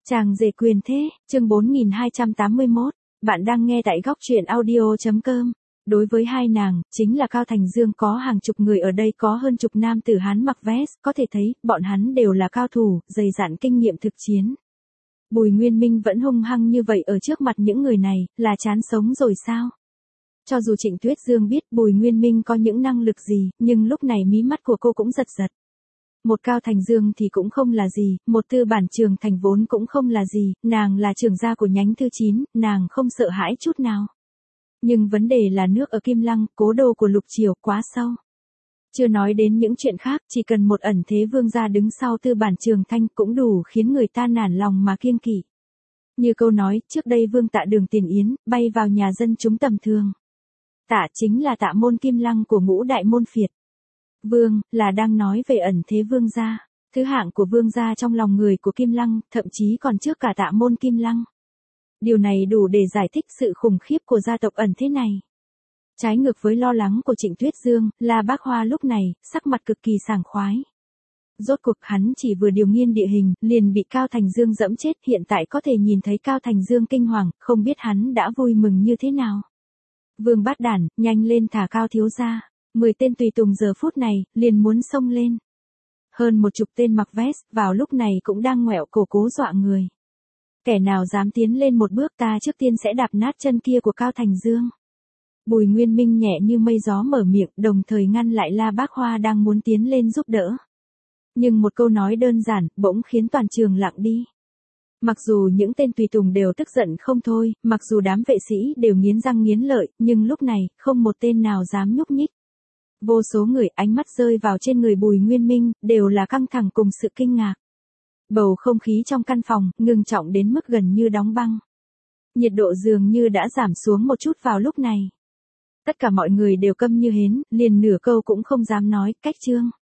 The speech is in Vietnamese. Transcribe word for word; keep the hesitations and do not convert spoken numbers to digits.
Chàng rể quyền thế, chương bốn nghìn hai trăm tám mươi mốt, bạn đang nghe tại góc truyện audio.com. Đối với hai nàng, chính là Cao Thành Dương có hàng chục người ở đây có hơn chục nam tử Hán mặc vest, có thể thấy, bọn hắn đều là cao thủ, dày dặn kinh nghiệm thực chiến. Bùi Nguyên Minh vẫn hung hăng như vậy ở trước mặt những người này, là chán sống rồi sao? Cho dù Trịnh Tuyết Dương biết Bùi Nguyên Minh có những năng lực gì, nhưng lúc này mí mắt của cô cũng giật giật. Một Cao Thành Dương thì cũng không là gì, một Tư Bản Trường Thành vốn cũng không là gì, nàng là trưởng gia của nhánh thứ chín, nàng không sợ hãi chút nào. Nhưng vấn đề là nước ở Kim Lăng, cố đô của Lục Triều, quá sâu. Chưa nói đến những chuyện khác, chỉ cần một ẩn thế vương gia đứng sau Tư Bản Trường Thanh cũng đủ khiến người ta nản lòng mà kiêng kỵ. Như câu nói, trước đây vương tạ Đường Tiền Yến, bay vào nhà dân chúng tầm thường. Tạ chính là Tạ môn Kim Lăng của ngũ đại môn phiệt. Vương, là đang nói về ẩn thế vương gia, thứ hạng của vương gia trong lòng người của Kim Lăng, thậm chí còn trước cả Tạ môn Kim Lăng. Điều này đủ để giải thích sự khủng khiếp của gia tộc ẩn thế này. Trái ngược với lo lắng của Trịnh Tuyết Dương, La Bác Hoa lúc này, sắc mặt cực kỳ sảng khoái. Rốt cuộc hắn chỉ vừa điều nghiên địa hình, liền bị Cao Thành Dương dẫm chết, hiện tại có thể nhìn thấy Cao Thành Dương kinh hoàng, không biết hắn đã vui mừng như thế nào. Vương Bát Đản, nhanh lên thả Cao thiếu gia. Mười tên tùy tùng giờ phút này, liền muốn xông lên. Hơn một chục tên mặc vest, vào lúc này cũng đang ngoẹo cổ cố dọa người. Kẻ nào dám tiến lên một bước ta trước tiên sẽ đạp nát chân kia của Cao Thành Dương. Bùi Nguyên Minh nhẹ như mây gió mở miệng, đồng thời ngăn lại La Bác Hoa đang muốn tiến lên giúp đỡ. Nhưng một câu nói đơn giản, bỗng khiến toàn trường lặng đi. Mặc dù những tên tùy tùng đều tức giận không thôi, mặc dù đám vệ sĩ đều nghiến răng nghiến lợi, nhưng lúc này, không một tên nào dám nhúc nhích. Vô số người ánh mắt rơi vào trên người Bùi Nguyên Minh, đều là căng thẳng cùng sự kinh ngạc. Bầu không khí trong căn phòng, ngưng trọng đến mức gần như đóng băng. Nhiệt độ dường như đã giảm xuống một chút vào lúc này. Tất cả mọi người đều câm như hến, liền nửa câu cũng không dám nói, cách chương.